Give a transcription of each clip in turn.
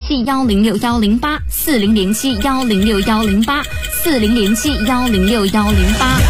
4007106108，4007106108，4007106108。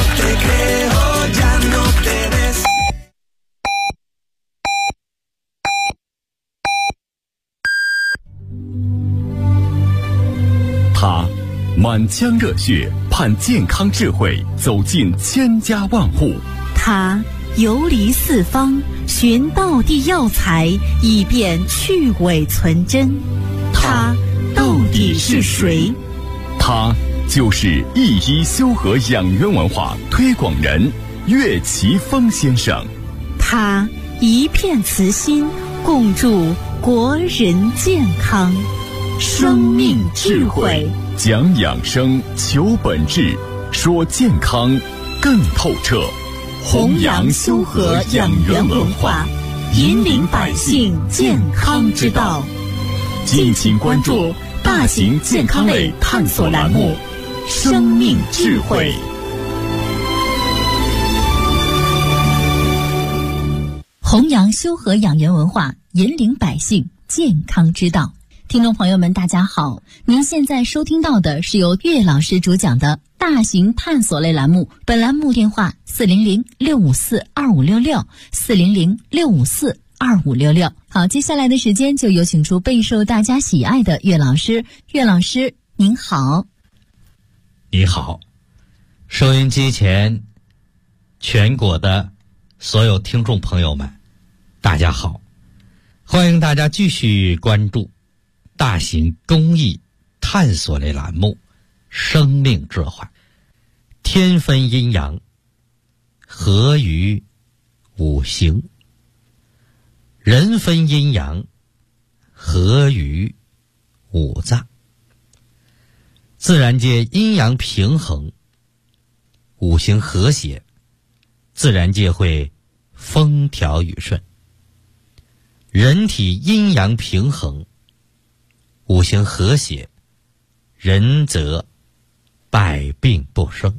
他满腔热血盼健康智慧走进千家万户， 他游离四方寻道地药材，以便去伪存真。他到底是谁？ 他就是一一修和养元文化推广人岳奇峰先生。 他一片慈心，共筑国人健康。生命智慧， 讲养生，求本质，说健康更透彻。 弘扬修和养元文化，引领百姓健康之道。 敬请关注大型健康类探索栏目《生命智慧》。 弘扬修和养元文化，引领百姓健康之道。听众朋友们大家好，您现在收听到的是由岳老师主讲的大型探索类栏目，本栏目电话400-654-2566，400-654-2566。好，接下来的时间就有请出备受大家喜爱的岳老师。岳老师您好。 你好，收音机前全国的所有听众朋友们大家好，欢迎大家继续关注大型公益探索类栏目《生命智慧》。天分阴阳，合于五行；人分阴阳，合于五脏。自然界阴阳平衡，五行和谐，自然界会风调雨顺。人体阴阳平衡，五行和谐，人则百病不生。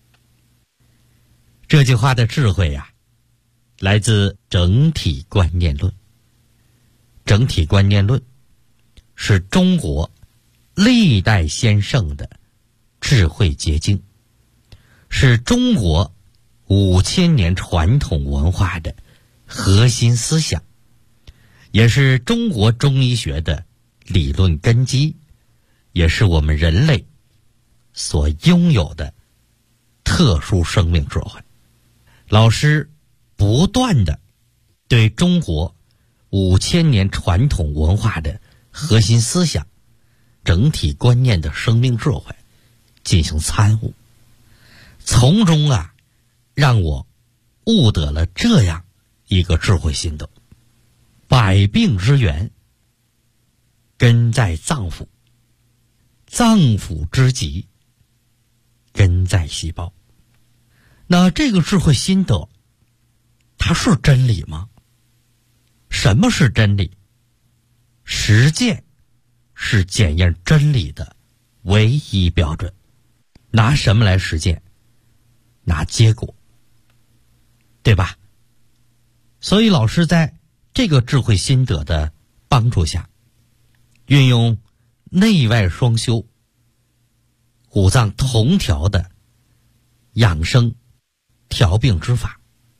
这句话的智慧呀，来自整体观念论。整体观念论是中国历代先圣的智慧结晶，是中国5000年传统文化的核心思想，也是中国中医学的理论根基，也是我们人类所拥有的特殊生命智慧。老师不断地对中国5000年传统文化的核心思想、整体观念的生命智慧进行参悟，从中让我悟得了这样一个智慧心得：百病之源根在脏腑，脏腑之疾根在细胞。那这个智慧心得，它是真理吗？什么是真理？实践是检验真理的唯一标准。拿什么来实践？拿结果，对吧？所以老师在这个智慧心得的帮助下，运用内外双修、五脏同调的养生调病之法，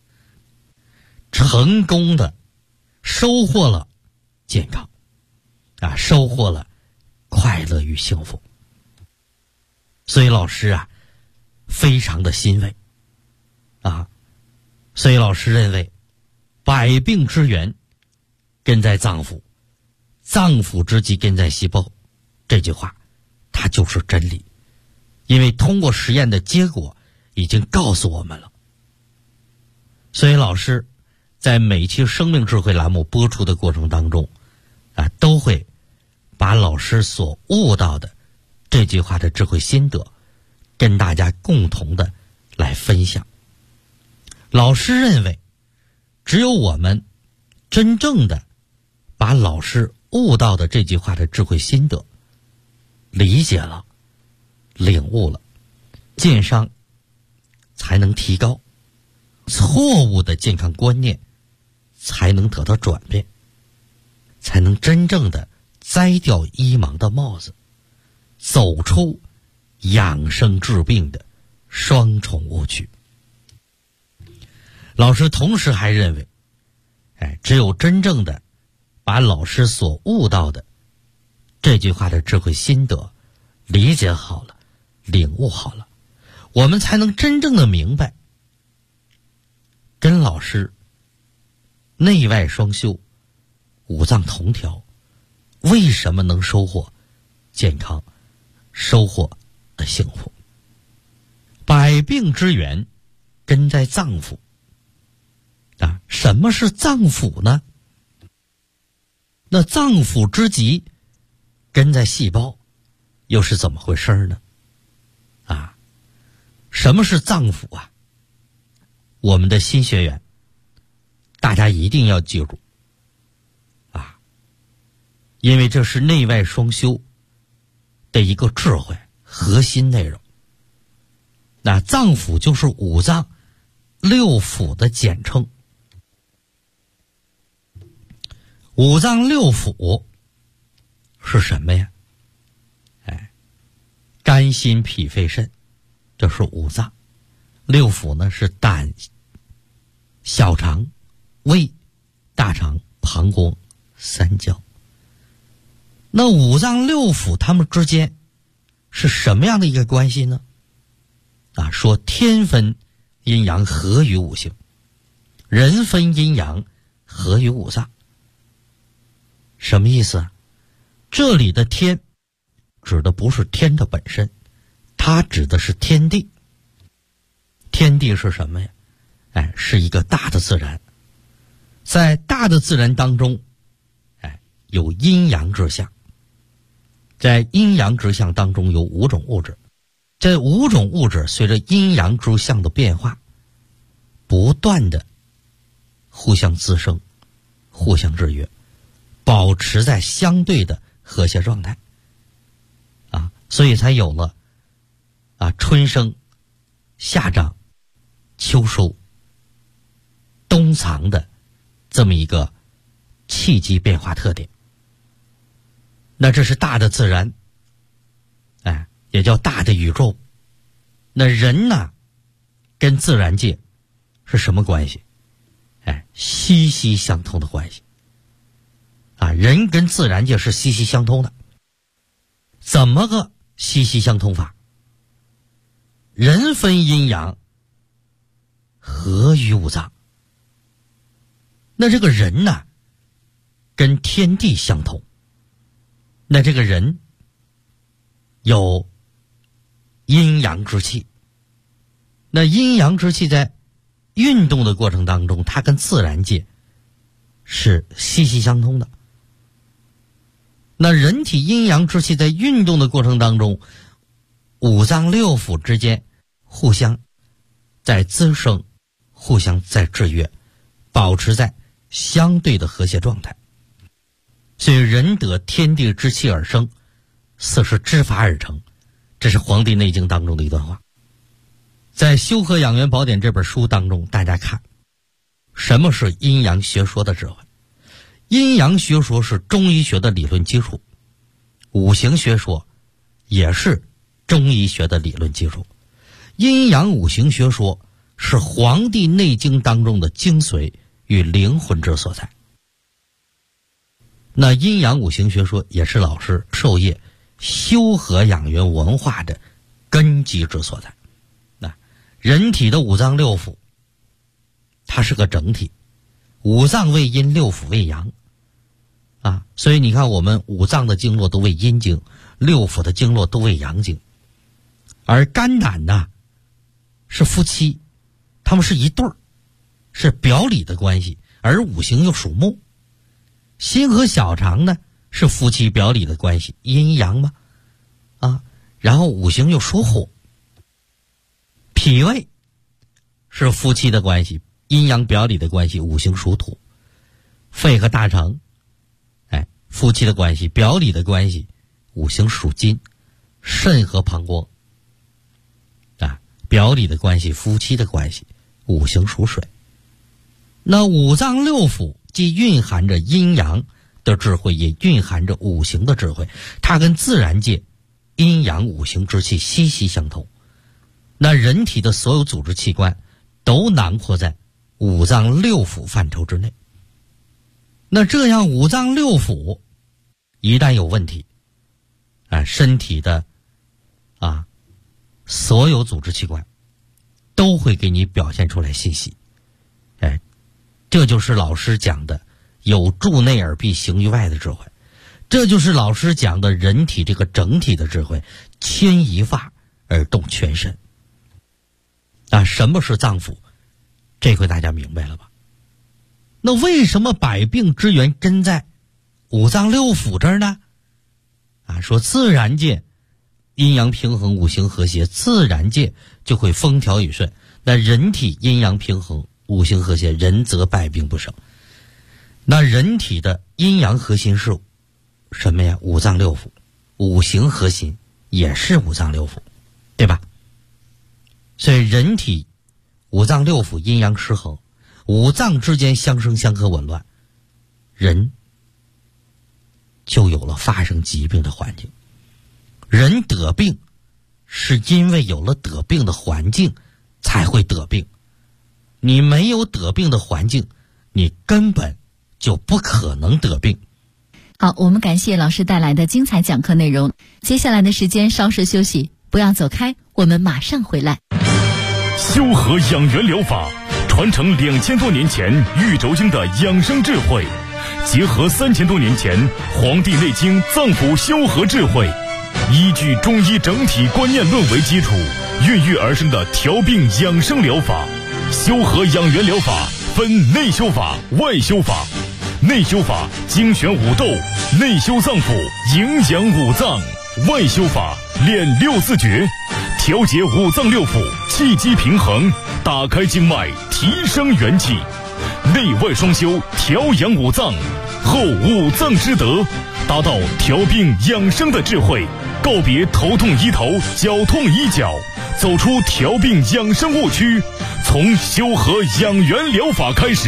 成功的收获了健康收获了快乐与幸福。所以老师非常的欣慰所以老师认为百病之源根在脏腑，脏腑之疾根在细胞，这句话它就是真理。因为通过实验的结果已经告诉我们了。所以老师在每期生命智慧栏目播出的过程当中都会把老师所悟到的这句话的智慧心得跟大家共同的来分享。老师认为，只有我们真正的把老师悟到的这句话的智慧心得理解了、领悟了，健康才能提高，错误的健康观念才能得到转变，才能真正的摘掉医盲的帽子，走出养生治病的双重误区。老师同时还认为，只有真正的把老师所悟到的这句话的智慧心得理解好了，领悟好了，我们才能真正的明白，跟老师内外双修，五脏同调，为什么能收获健康，收获幸福。百病之源根在脏腑啊，什么是脏腑呢？那脏腑之极根在细胞，又是怎么回事呢？啊，什么是脏腑啊？我们的新学员大家一定要记住啊，因为这是内外双修的一个智慧核心内容。那脏腑就是五脏六腑的简称。五脏六腑是什么呀？肝心脾肺肾，这是五脏。六腑呢是胆、小肠、胃、大肠、膀胱、三焦。那五脏六腑它们之间是什么样的一个关系呢？啊，说天分阴阳合于五行，人分阴阳合于五脏。什么意思啊？这里的天指的不是天的本身，它指的是天地。天地是什么呀？是一个大的自然。在大的自然当中，有阴阳之象。在阴阳之象当中有五种物质，这五种物质随着阴阳之象的变化，不断的互相滋生，互相制约，保持在相对的和谐状态啊，所以才有了春生、夏长、秋收、冬藏的这么一个气机变化特点。那这是大的自然，也叫大的宇宙。那人呢，跟自然界是什么关系？息息相通的关系。人跟自然界是息息相通的。怎么个息息相通法？人分阴阳，合于五脏。那这个人呢，跟天地相同。那这个人有阴阳之气，那阴阳之气在运动的过程当中，它跟自然界是息息相通的。那人体阴阳之气在运动的过程当中，五脏六腑之间互相在滋生，互相在制约，保持在相对的和谐状态。所以人得天地之气而生，四是之法而成，这是《黄帝内经》当中的一段话。在《修和养元宝典》这本书当中，大家看什么是阴阳学说的智慧。阴阳学说是中医学的理论基础，五行学说也是中医学的理论基础。阴阳五行学说是《黄帝内经》当中的精髓与灵魂之所在。那阴阳五行学说也是老师授业修和养元文化的根基之所在。人体的五脏六腑它是个整体，五脏为阴，六腑为阳所以你看我们五脏的经络都为阴经，六腑的经络都为阳经。而肝胆呢是夫妻，他们是一对儿，是表里的关系，而五行又属木。心和小肠呢是夫妻表里的关系，阴阳嘛然后五行又属火。脾胃是夫妻的关系，阴阳表里的关系，五行属土。肺和大肠夫妻的关系，表里的关系，五行属金。肾和膀胱表里的关系，夫妻的关系，五行属水。那五脏六腑既蕴含着阴阳的智慧也蕴含着五行的智慧，它跟自然界阴阳五行之气息息相通。那人体的所有组织器官都囊括在五脏六腑范畴之内。那这样五脏六腑一旦有问题，身体的所有组织器官都会给你表现出来信息。这就是老师讲的有助内而必行于外的智慧，这就是老师讲的人体这个整体的智慧，牵一发而动全身。什么是脏腑？这回大家明白了吧？那为什么百病之源真在五脏六腑这儿呢？说自然界阴阳平衡，五行和谐，自然界就会风调雨顺。那人体阴阳平衡，五行和谐，人则百病不生。那人体的阴阳核心是什么呀？五脏六腑。五行核心也是五脏六腑，对吧？所以人体五脏六腑阴阳失衡，五脏之间相生相克紊乱，人就有了发生疾病的环境。人得病是因为有了得病的环境才会得病，你没有得病的环境，你根本就不可能得病。 好，我们感谢老师带来的精彩讲课内容。接下来的时间稍事休息，不要走开，我们马上回来。 修和养元疗法传承2000多年前玉轴经的养生智慧，结合3000多年前《黄帝内经》脏腑修和智慧，依据中医整体观念论为基础，孕育而生的调病养生疗法。修和养元疗法分内修法、外修法。内修法精选五斗，内修脏腑，营养五脏；外修法练64诀，调节五脏六腑，气机平衡，打开经脉，提升元气。内外双修，调养五脏，后五脏之德，达到调病养生的智慧，告别头痛医头，脚痛医脚，走出调病养生误区，从修和养元疗法开始。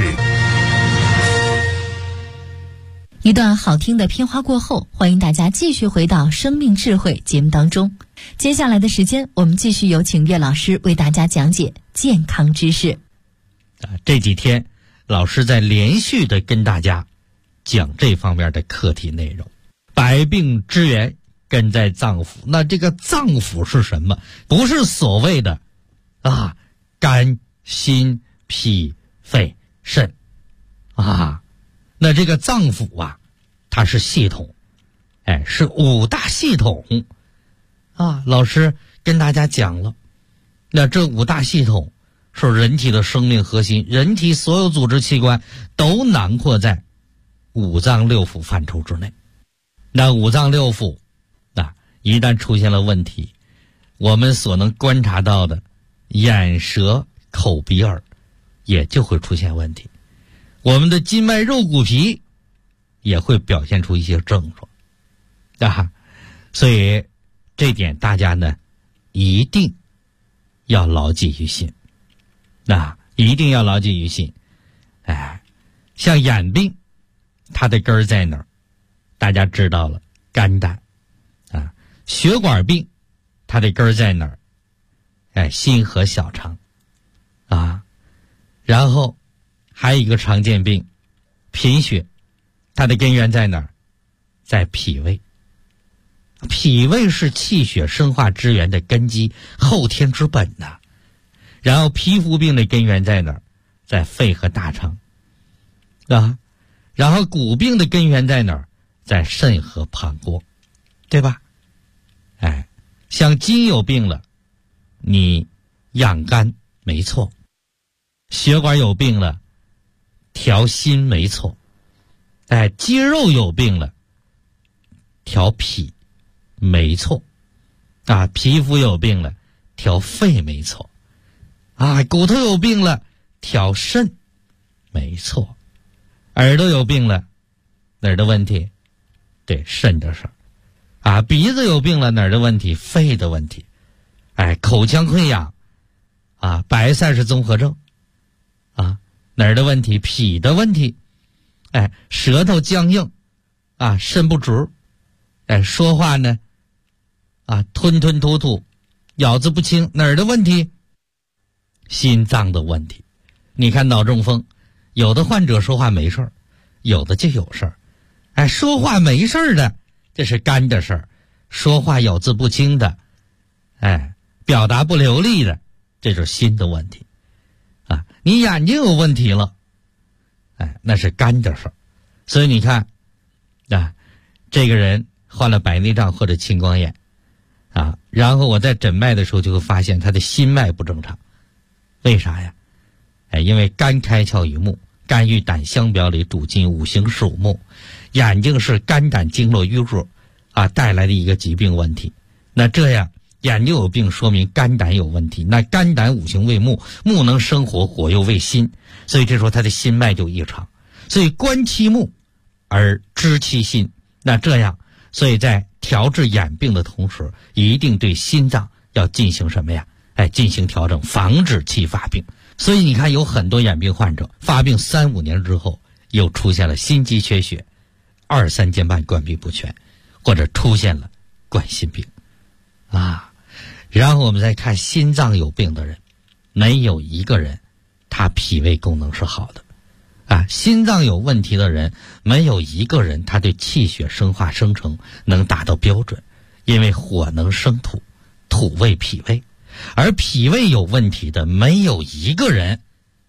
一段好听的片花过后，欢迎大家继续回到生命智慧节目当中。接下来的时间，我们继续有请岳老师为大家讲解健康知识。 这几天老师在连续的跟大家讲这方面的课题内容。百病之源根在脏腑，那这个脏腑是什么？不是所谓的肝、心、脾、肺、肾那这个脏腑它是系统，是五大系统老师跟大家讲了，那这五大系统是人体的生命核心，人体所有组织器官都囊括在五脏六腑范畴之内。那五脏六腑一旦出现了问题，我们所能观察到的眼、舌、口、鼻、耳也就会出现问题，我们的筋脉肉骨皮也会表现出一些症状所以这点大家呢一定要牢记于心一定要牢记于心。像眼病它的根儿在哪儿？大家知道了，肝胆血管病它的根儿在哪儿？心和小肠然后还有一个常见病贫血，它的根源在哪儿？在脾胃。脾胃是气血生化之源的根基，后天之本然后皮肤病的根源在哪儿？在肺和大肠然后骨病的根源在哪儿？在肾和膀胱，对吧？像筋有病了，你养肝没错；血管有病了，调心没错；肌肉有病了，调脾没错；皮肤有病了，调肺没错；骨头有病了，调肾没错；耳朵有病了，哪儿的问题？对，肾的事儿。鼻子有病了，哪儿的问题？肺的问题。口腔溃疡白塞氏综合症哪儿的问题？脾的问题。舌头僵硬身不直，说话呢吞吞吐吐，咬字不清，哪儿的问题？心脏的问题。你看脑中风，有的患者说话没事儿，有的就有事儿。说话没事儿的，这是肝的事儿；说话咬字不清的，表达不流利的，这是心的问题。你眼睛有问题了，那是肝的事儿。所以你看，这个人患了白内障或者青光眼，然后我在诊脉的时候就会发现他的心脉不正常。为啥呀？因为肝开窍于目，肝与胆相表里，主筋，五行属木，眼睛是肝胆经络淤弱带来的一个疾病问题。那这样眼睛有病，说明肝胆有问题。那肝胆五行为木，木能生火，火又为心，所以这时候他的心脉就异常。所以观其目而知其心。那这样，所以在调治眼病的同时，一定对心脏要进行什么呀？进行调整，防止其发病。所以你看，有很多眼病患者发病3-5年之后，又出现了心肌缺血、2-3间半关闭不全，或者出现了冠心病然后我们再看心脏有病的人，没有一个人他脾胃功能是好的心脏有问题的人，没有一个人他对气血生化生成能达到标准。因为火能生土，土为脾胃，而脾胃有问题的没有一个人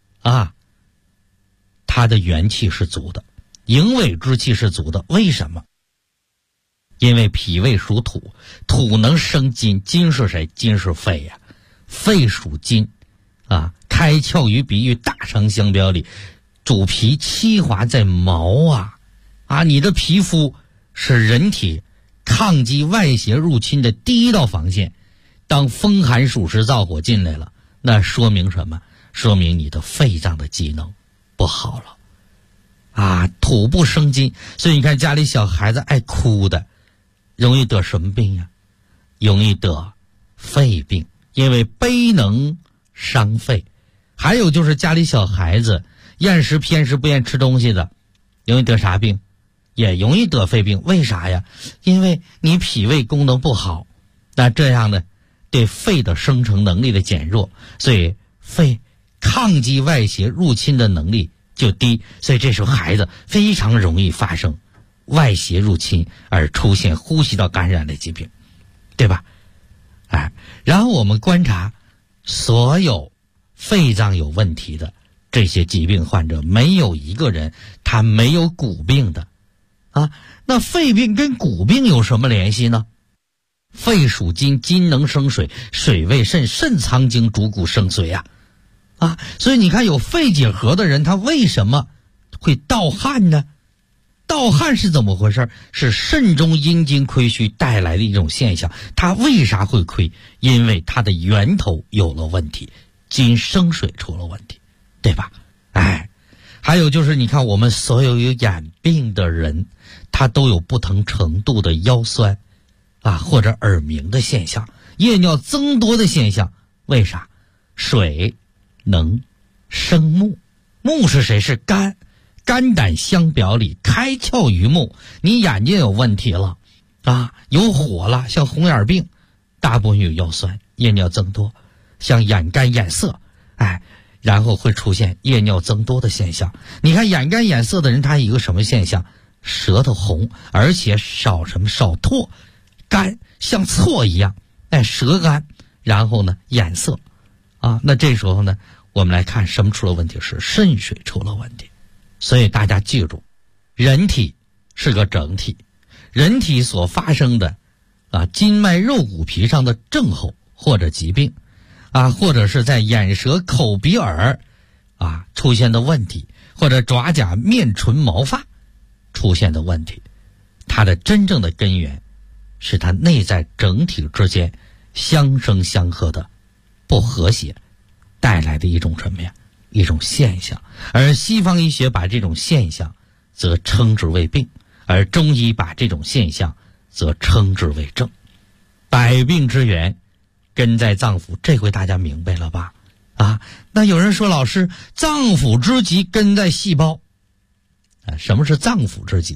他的元气是足的，营卫之气是足的。为什么？因为脾胃属土，土能生金，金是谁？金是肺呀，肺属金开窍于鼻，与大肠相表里，主皮，七华在毛你的皮肤是人体抗击外邪入侵的第一道防线。当风寒暑湿燥火进来了，那说明什么？说明你的肺脏的机能不好了土不生金。所以你看家里小孩子爱哭的，容易得什么病呀？容易得肺病，因为悲能伤肺。还有就是家里小孩子厌食偏食，不愿吃东西的，容易得啥病？也容易得肺病。为啥呀？因为你脾胃功能不好，那这样呢，对肺的生成能力的减弱，所以肺抗击外邪入侵的能力就低，所以这时候孩子非常容易发生外邪入侵而出现呼吸道感染的疾病，对吧？然后我们观察所有肺脏有问题的这些疾病患者，没有一个人他没有骨病的那肺病跟骨病有什么联系呢？肺属金，金能生水，水为肾，肾藏精，主骨生髓所以你看有肺结核的人，他为什么会盗汗呢？盗汗是怎么回事？是肾中阴精亏虚带来的一种现象。他为啥会亏？因为他的源头有了问题，金生水出了问题，对吧？还有就是你看我们所有有眼病的人，他都有不同程度的腰酸或者耳鸣的现象，夜尿增多的现象。为啥？水能生木，木是谁？是肝，肝胆相表里，开窍于目。你眼睛有问题了有火了，像红眼病，大部分有腰酸，夜尿增多，像眼干眼涩然后会出现夜尿增多的现象。你看眼干眼涩的人，他有一个什么现象？舌头红，而且少唾，干像错一样舌干，然后呢眼涩那这时候呢，我们来看什么出了问题？是肾水出了问题。所以大家记住，人体是个整体，人体所发生的筋脉肉骨皮上的症候或者疾病或者是在眼舌口鼻耳出现的问题，或者爪甲面唇毛发出现的问题，它的真正的根源是它内在整体之间相生相克的不和谐带来的一种什么呀？一种现象。而西方医学把这种现象则称之为病，而中医把这种现象则称之为症。百病之源根在脏腑，这回大家明白了吧？那有人说，老师，脏腑之疾根在细胞什么是脏腑之疾？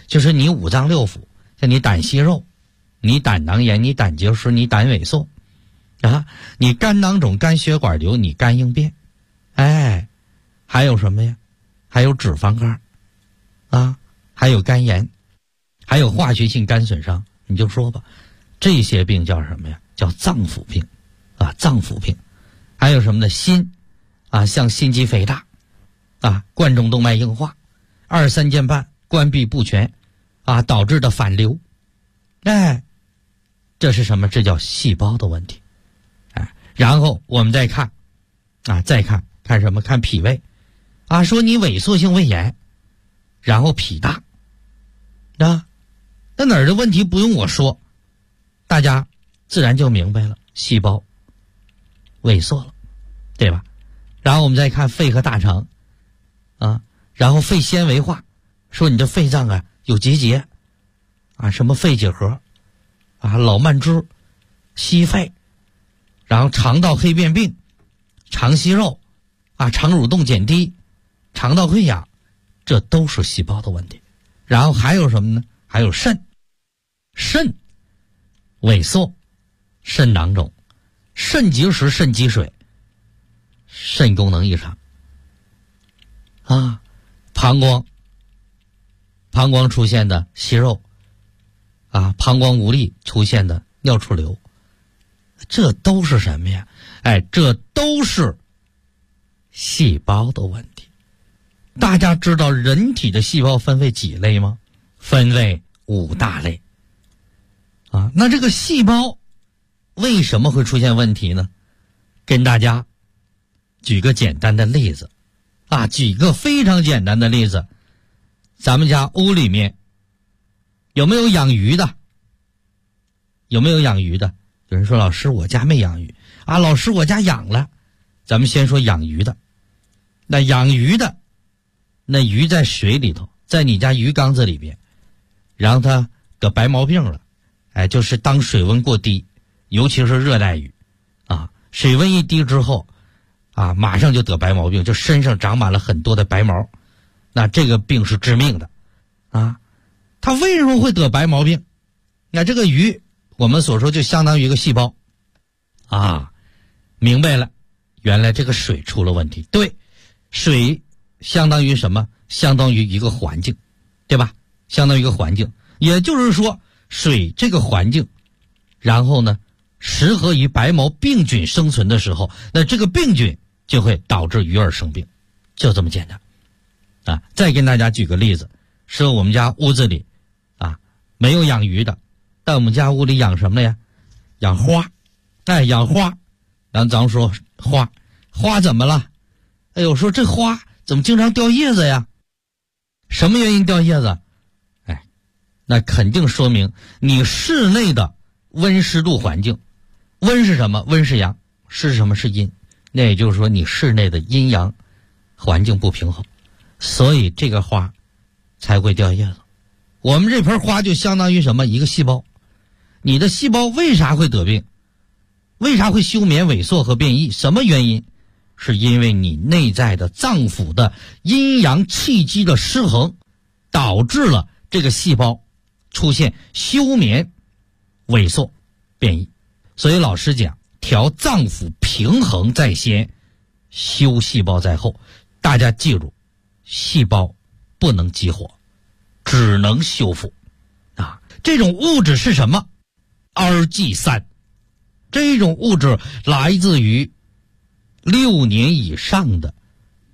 就是你五脏六腑，像你胆息肉，你胆囊炎，你胆结石，你胆萎缩啊，你肝囊肿、肝血管瘤，你肝硬变，还有什么呀？还有脂肪肝啊，还有肝炎，还有化学性肝损伤。你就说吧，这些病叫什么呀？叫脏腑病啊，脏腑病。还有什么呢？心啊，像心肌肥大啊，冠状动脉硬化，二三尖瓣关闭不全啊，导致的反流。这是什么？这叫细胞的问题。然后我们再看啊，看什么？看脾胃啊，说你萎缩性胃炎，然后脾大啊，那哪儿的问题不用我说，大家自然就明白了，细胞萎缩了，对吧？然后我们再看肺和大肠啊，然后肺纤维化，说你的肺脏啊有结节啊，什么肺结核啊、老慢支、息肺，然后肠道黑变病、肠息肉啊、肠蠕动减低、肠道溃疡，这都是细胞的问题。然后还有什么呢？还有肾萎缩、肾囊肿、肾结石、肾积水、肾功能异常啊，膀胱出现的息肉啊，膀胱无力出现的尿出流，这都是什么呀？这都是细胞的问题。大家知道人体的细胞分为几类吗？分为5大类啊。那这个细胞为什么会出现问题呢？跟大家举个简单的例子啊，举个非常简单的例子。咱们家屋里面有没有养鱼的？有没有养鱼的？有人说老师我家没养鱼啊，老师我家养了。咱们先说养鱼的。那养鱼的，那鱼在水里头，在你家鱼缸子里边，然后它得白毛病了，就是当水温过低，尤其是热带鱼啊，水温一低之后啊，马上就得白毛病，就身上长满了很多的白毛。那这个病是致命的啊。它为什么会得白毛病？那这个鱼我们所说就相当于一个细胞啊，明白了，原来这个水出了问题。对，水相当于什么？相当于一个环境，对吧？相当于一个环境，也就是说水这个环境，然后呢适合于白毛病菌生存的时候，那这个病菌就会导致鱼儿生病，就这么简单啊。再跟大家举个例子，说我们家屋子里啊没有养鱼的，但我们家屋里养什么呀？养花。养花。然后咱们说花怎么了？说这花怎么经常掉叶子呀？什么原因掉叶子？那肯定说明你室内的温湿度环境，温是什么？温是阳，湿是什么？是阴。那也就是说你室内的阴阳环境不平衡，所以这个花才会掉叶子。我们这盆花就相当于什么？一个细胞。你的细胞为啥会得病？为啥会休眠、萎缩和变异？什么原因？是因为你内在的脏腑的阴阳气机的失衡，导致了这个细胞出现休眠、萎缩、变异。所以老师讲，调脏腑平衡在先，修细胞在后。大家记住，细胞不能激活，只能修复啊。这种物质是什么？RG3。这种物质来自于6年以上的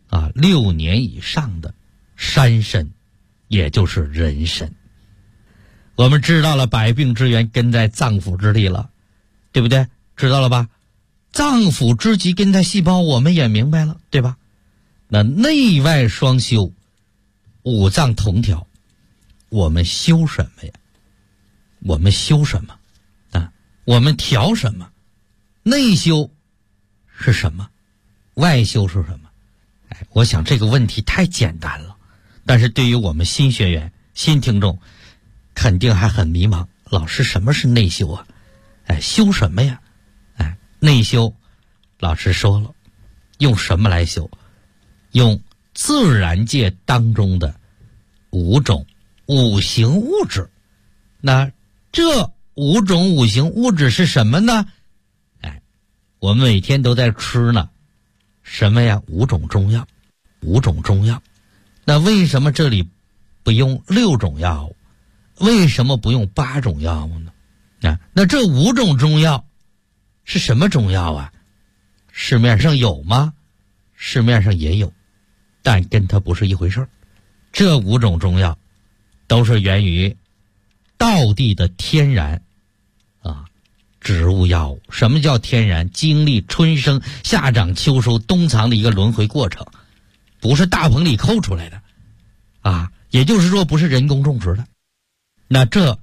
山参，也就是人参。我们知道了百病之源根在脏腑之地了，对不对？知道了吧？脏腑之疾根在细胞，我们也明白了，对吧？那内外双修，五脏同调，我们修什么呀？我们修什么啊？我们调什么？内修是什么？外修是什么？我想这个问题太简单了，但是对于我们新学员、新听众，肯定还很迷茫。老师，什么是内修啊？修什么呀？内修，老师说了，用什么来修？用自然界当中的5种五行物质。那这5种五行物质是什么呢？我们每天都在吃呢，什么呀？5种中药，5种中药。那为什么这里不用6种药物？为什么不用8种药物呢？那这5种中药是什么中药啊？市面上有吗？市面上也有，但跟它不是一回事儿。这5种中药都是源于道地的天然植物药物。什么叫天然？经历春生、夏长、秋收、冬藏的一个轮回过程，不是大棚里抠出来的也就是说不是人工种植的。那这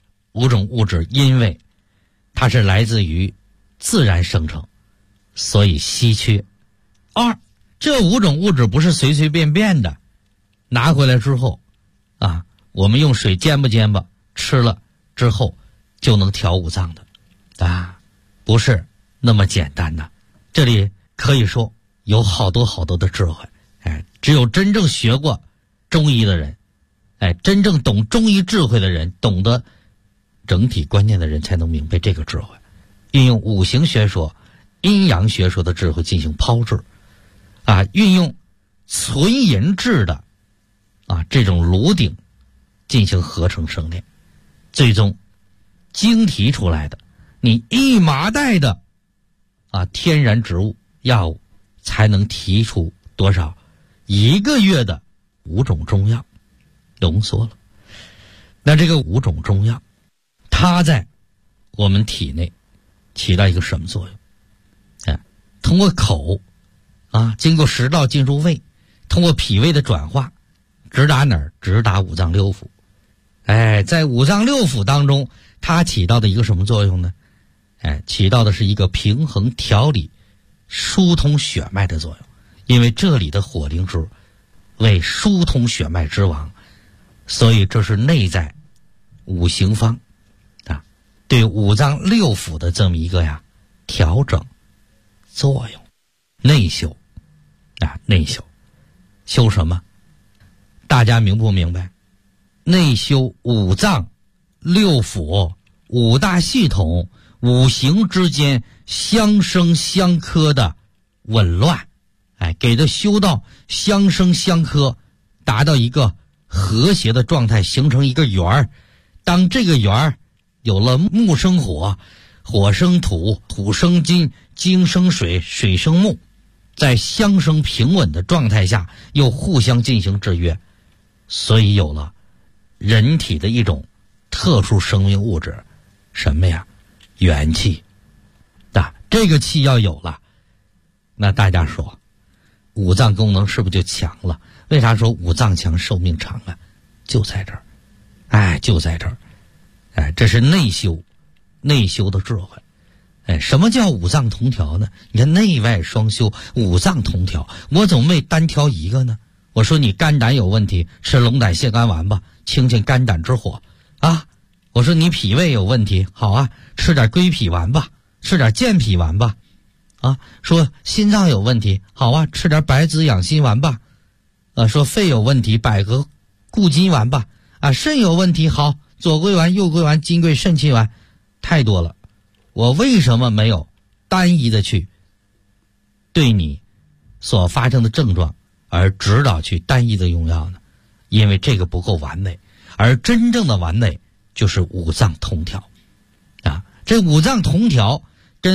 5种物质因为它是来自于自然生成，所以稀缺。这5种物质不是随随便便的拿回来之后我们用水煎吧吃了之后就能调五脏的不是那么简单的。这里可以说有好多好多的智慧，只有真正学过中医的人，真正懂中医智慧的人，懂得整体观念的人才能明白这个智慧。运用五行学说、阴阳学说的智慧进行抛制运用纯银制的这种炉鼎进行合成生炼，最终精提出来的你1麻袋的天然植物药物才能提出多少？1个月的5种中药浓缩了。那这个5种中药它在我们体内起到一个什么作用？通过口经过食道进入胃，通过脾胃的转化，直达哪儿？直达五脏六腑。在五脏六腑当中，它起到的一个什么作用呢？起到的是一个平衡、调理、疏通血脉的作用。因为这里的火灵芝为疏通血脉之王，所以这是内在五行方对五脏六腑的这么一个调整作用。内修内修，修什么？大家明不明白？内修五脏六腑5大系统五行之间相生相克的紊乱，给它修到相生相克，达到一个和谐的状态，形成一个圆儿。当这个圆儿有了木生火，火生土，土生金，金生水，水生木，在相生平稳的状态下又互相进行制约，所以有了人体的一种特殊生命物质，什么呀？元气。这个气要有了，那大家说五脏功能是不是就强了？为啥说五脏强寿命长了？就在这儿，就在这儿。这是内修的智慧。什么叫五脏同调呢？你看内外双修，五脏同调，我怎么没单挑一个呢？我说你肝胆有问题，吃龙胆泻肝丸吧，清清肝胆之火我说你脾胃有问题，好吃点归脾丸吧，吃点健脾丸吧。说心脏有问题，好吃点白子养心丸吧。说肺有问题，百合固金丸吧。肾有问题，好，左归丸、右归丸、金匮肾气丸，太多了。我为什么没有单一的去对你所发生的症状而指导去单一的用药呢？因为这个不够完美，而真正的完美就是五脏同调这五脏同调